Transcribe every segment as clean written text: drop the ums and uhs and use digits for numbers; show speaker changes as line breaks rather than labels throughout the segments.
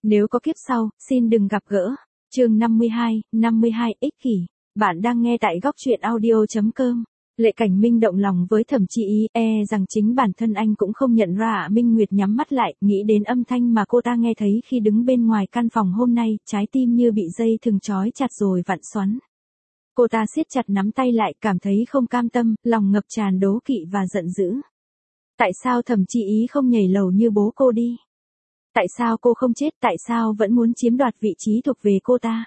Nếu có kiếp sau, xin đừng gặp gỡ. Chương 52 ích kỷ. Bạn đang nghe tại góc truyện audio.com. Lệ Cảnh Minh động lòng với Thẩm Chi Ý, rằng chính bản thân anh cũng không nhận ra. Minh Nguyệt nhắm mắt lại, nghĩ đến âm thanh mà cô ta nghe thấy khi đứng bên ngoài căn phòng hôm nay, trái tim như bị dây thừng trói chặt rồi vặn xoắn. Cô ta siết chặt nắm tay lại, cảm thấy không cam tâm, lòng ngập tràn đố kỵ và giận dữ. Tại sao Thẩm Chi Ý không nhảy lầu như bố cô đi? Tại sao cô không chết, tại sao vẫn muốn chiếm đoạt vị trí thuộc về cô ta?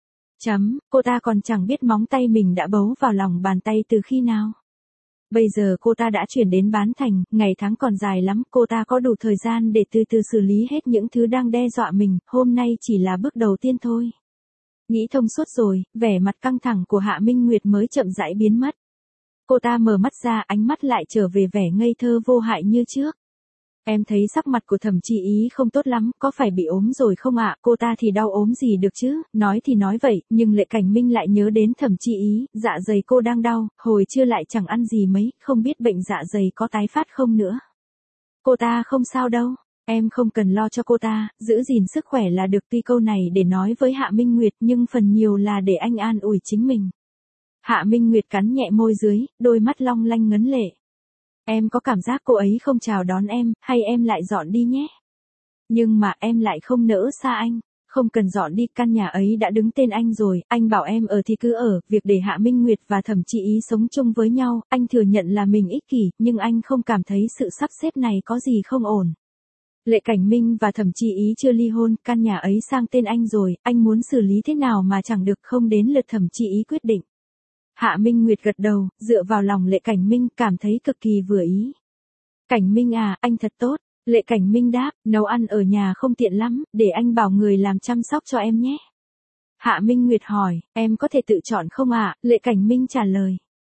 Cô ta còn chẳng biết móng tay mình đã bấu vào lòng bàn tay từ khi nào. Bây giờ cô ta đã chuyển đến Bán Thành, ngày tháng còn dài lắm, cô ta có đủ thời gian để từ từ xử lý hết những thứ đang đe dọa mình, hôm nay chỉ là bước đầu tiên thôi. Nghĩ thông suốt rồi, vẻ mặt căng thẳng của Hạ Minh Nguyệt mới chậm rãi biến mất. Cô ta mở mắt ra, ánh mắt lại trở về vẻ ngây thơ vô hại như trước. Em thấy sắc mặt của Thẩm Chi Ý không tốt lắm, có phải bị ốm rồi không ạ? Cô ta thì đau ốm gì được chứ, nói thì nói vậy, nhưng Lệ Cảnh Minh lại nhớ đến Thẩm Chi Ý, dạ dày cô đang đau, hồi trưa lại chẳng ăn gì mấy, không biết bệnh dạ dày có tái phát không nữa. Cô ta không sao đâu, em không cần lo cho cô ta, giữ gìn sức khỏe là được. Tuy câu này để nói với Hạ Minh Nguyệt nhưng phần nhiều là để anh an ủi chính mình. Hạ Minh Nguyệt cắn nhẹ môi dưới, đôi mắt long lanh ngấn lệ. Em có cảm giác cô ấy không chào đón em, hay em lại dọn đi nhé? Nhưng mà em lại không nỡ xa anh. Không cần dọn đi, căn nhà ấy đã đứng tên anh rồi, anh bảo em ở thì cứ ở. Việc để Hạ Minh Nguyệt và Thẩm Chi Ý sống chung với nhau, anh thừa nhận là mình ích kỷ, nhưng anh không cảm thấy sự sắp xếp này có gì không ổn. Lệ Cảnh Minh và Thẩm Chi Ý chưa ly hôn, căn nhà ấy sang tên anh rồi, anh muốn xử lý thế nào mà chẳng được, không đến lượt Thẩm Chi Ý quyết định. Hạ Minh Nguyệt gật đầu, dựa vào lòng Lệ Cảnh Minh, cảm thấy cực kỳ vừa ý. Cảnh Minh à, anh thật tốt. Lệ Cảnh Minh đáp, nấu ăn ở nhà không tiện lắm, để anh bảo người làm chăm sóc cho em nhé. Hạ Minh Nguyệt hỏi, em có thể tự chọn không ạ? Lệ Cảnh Minh trả lời.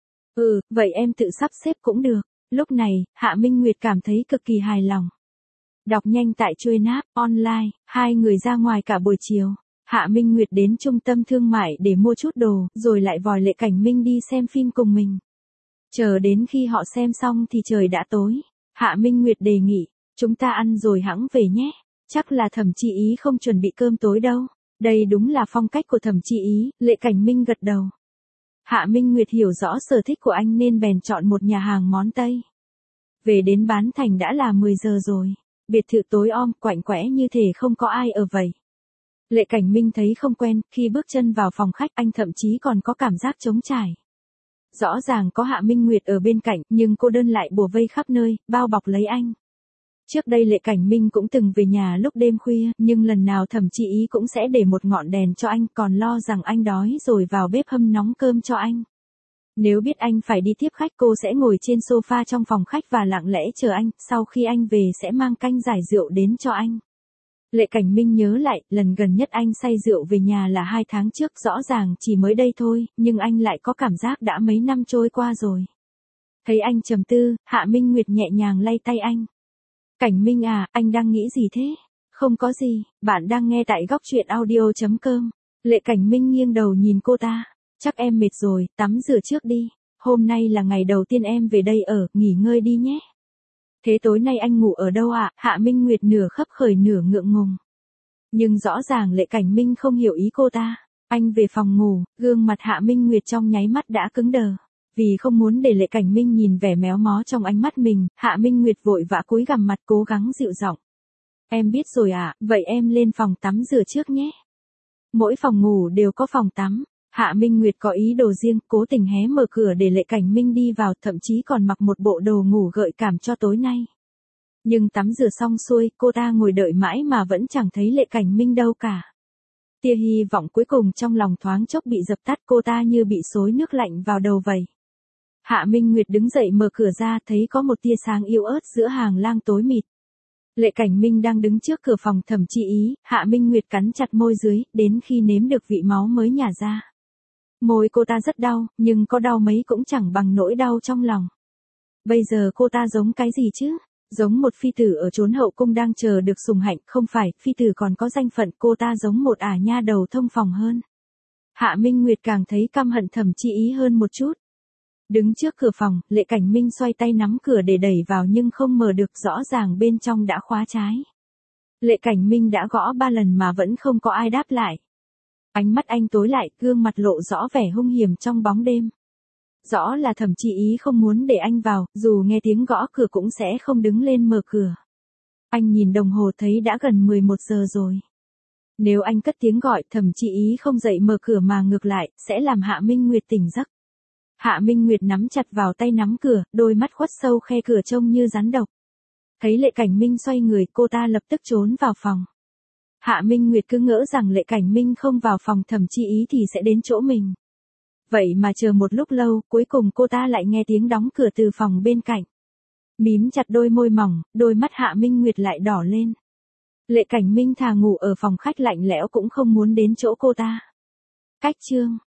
Vậy em tự sắp xếp cũng được. Lúc này, Hạ Minh Nguyệt cảm thấy cực kỳ hài lòng. Đọc nhanh tại Chuôi Náp, online, hai người ra ngoài cả buổi chiều. Hạ Minh Nguyệt đến trung tâm thương mại để mua chút đồ, rồi lại vòi Lệ Cảnh Minh đi xem phim cùng mình. Chờ đến khi họ xem xong thì trời đã tối. Hạ Minh Nguyệt đề nghị, chúng ta ăn rồi hẵng về nhé. Chắc là Thẩm Chi Ý không chuẩn bị cơm tối đâu. Đây đúng là phong cách của Thẩm Chi Ý, Lệ Cảnh Minh gật đầu. Hạ Minh Nguyệt hiểu rõ sở thích của anh nên bèn chọn một nhà hàng món Tây. Về đến Bán Thành đã là 10 giờ rồi. Biệt thự tối om, quạnh quẽ như thể không có ai ở vậy. Lệ Cảnh Minh thấy không quen, khi bước chân vào phòng khách anh thậm chí còn có cảm giác trống trải. Rõ ràng có Hạ Minh Nguyệt ở bên cạnh, nhưng cô đơn lại bủa vây khắp nơi, bao bọc lấy anh. Trước đây Lệ Cảnh Minh cũng từng về nhà lúc đêm khuya, nhưng lần nào Thẩm Chi Ý cũng sẽ để một ngọn đèn cho anh, còn lo rằng anh đói rồi vào bếp hâm nóng cơm cho anh. Nếu biết anh phải đi tiếp khách, cô sẽ ngồi trên sofa trong phòng khách và lặng lẽ chờ anh, sau khi anh về sẽ mang canh giải rượu đến cho anh. Lệ Cảnh Minh nhớ lại, lần gần nhất anh say rượu về nhà là 2 tháng trước, rõ ràng chỉ mới đây thôi, nhưng anh lại có cảm giác đã mấy năm trôi qua rồi. Thấy anh trầm tư, Hạ Minh Nguyệt nhẹ nhàng lay tay anh. Cảnh Minh à, anh đang nghĩ gì thế? Không có gì, bạn đang nghe tại góc truyện audio.com. Lệ Cảnh Minh nghiêng đầu nhìn cô ta. Chắc em mệt rồi, tắm rửa trước đi. Hôm nay là ngày đầu tiên em về đây ở, nghỉ ngơi đi nhé. Thế tối nay anh ngủ ở đâu ạ? Hạ Minh Nguyệt nửa khấp khởi nửa ngượng ngùng. Nhưng rõ ràng Lệ Cảnh Minh không hiểu ý cô ta. Anh về phòng ngủ, gương mặt Hạ Minh Nguyệt trong nháy mắt đã cứng đờ. Vì không muốn để Lệ Cảnh Minh nhìn vẻ méo mó trong ánh mắt mình, Hạ Minh Nguyệt vội vã cúi gằm mặt cố gắng dịu giọng. Em biết rồi ạ, vậy em lên phòng tắm rửa trước nhé. Mỗi phòng ngủ đều có phòng tắm. Hạ Minh Nguyệt có ý đồ riêng, cố tình hé mở cửa để Lệ Cảnh Minh đi vào, thậm chí còn mặc một bộ đồ ngủ gợi cảm cho tối nay. Nhưng tắm rửa xong xuôi, cô ta ngồi đợi mãi mà vẫn chẳng thấy Lệ Cảnh Minh đâu cả. Tia hy vọng cuối cùng trong lòng thoáng chốc bị dập tắt, cô ta như bị xối nước lạnh vào đầu vậy. Hạ Minh Nguyệt đứng dậy mở cửa ra, thấy có một tia sáng yếu ớt giữa hàng lang tối mịt. Lệ Cảnh Minh đang đứng trước cửa phòng Thẩm Chi Ý, Hạ Minh Nguyệt cắn chặt môi dưới, đến khi nếm được vị máu mới nhả ra. Môi cô ta rất đau, nhưng có đau mấy cũng chẳng bằng nỗi đau trong lòng. Bây giờ cô ta giống cái gì chứ? Giống một phi tử ở chốn hậu cung đang chờ được sủng hạnh, không phải, phi tử còn có danh phận, cô ta giống một ả nha đầu thông phòng hơn. Hạ Minh Nguyệt càng thấy căm hận Thẩm Chi Ý hơn một chút. Đứng trước cửa phòng, Lệ Cảnh Minh xoay tay nắm cửa để đẩy vào nhưng không mở được, rõ ràng bên trong đã khóa trái. Lệ Cảnh Minh đã gõ 3 lần mà vẫn không có ai đáp lại. Ánh mắt anh tối lại, gương mặt lộ rõ vẻ hung hiểm trong bóng đêm. Rõ là Thẩm Chi Ý không muốn để anh vào, dù nghe tiếng gõ cửa cũng sẽ không đứng lên mở cửa. Anh nhìn đồng hồ thấy đã gần 11 giờ rồi. Nếu anh cất tiếng gọi, Thẩm Chi Ý không dậy mở cửa mà ngược lại, sẽ làm Hạ Minh Nguyệt tỉnh giấc. Hạ Minh Nguyệt nắm chặt vào tay nắm cửa, đôi mắt khuất sâu khe cửa trông như rắn độc. Thấy Lệ Cảnh Minh xoay người, cô ta lập tức trốn vào phòng. Hạ Minh Nguyệt cứ ngỡ rằng Lệ Cảnh Minh không vào phòng Thẩm Chi Ý thì sẽ đến chỗ mình. Vậy mà chờ một lúc lâu, cuối cùng cô ta lại nghe tiếng đóng cửa từ phòng bên cạnh. Mím chặt đôi môi mỏng, đôi mắt Hạ Minh Nguyệt lại đỏ lên. Lệ Cảnh Minh thà ngủ ở phòng khách lạnh lẽo cũng không muốn đến chỗ cô ta. Cách chương